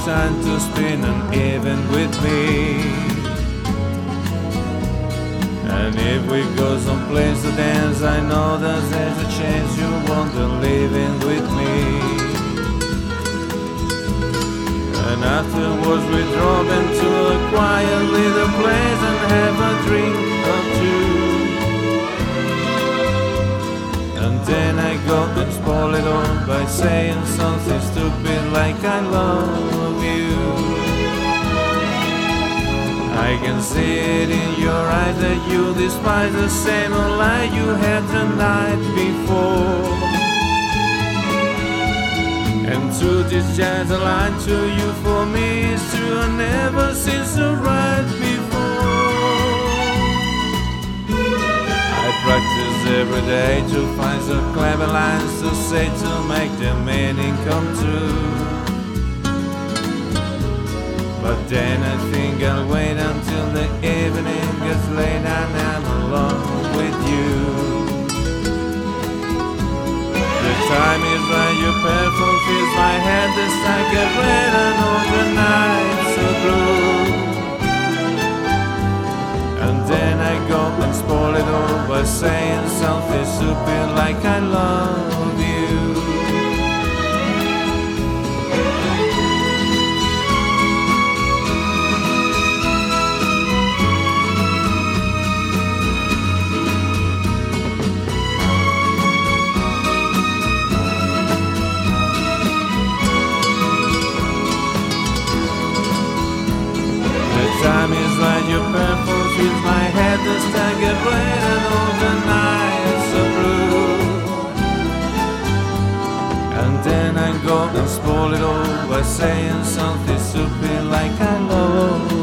time to spend an evening with me. And if we go someplace to dance, I know that there's a chance you want to live in with me. And afterwards we drove into a quiet little place and have a drink or two. And then I go and spoil it all by saying something stupid like I love you. I can see it in your eyes that you despise the same old lie you had the night before. And to discharge a line to you for me is true, I never seen so right before. I practice every day to find some clever lines to say to make the meaning come true. But then I think I'll wait until the evening gets late and I'm alone with you. The time is right, your perfume fills my head, the sky get red and all the nights are blue. And then I go and spoil it all by saying something stupid like I love you. Time is right, your perfume fills my head, the sky get red and all the nights are blue. And then I go and spoil it all by saying something stupid like I love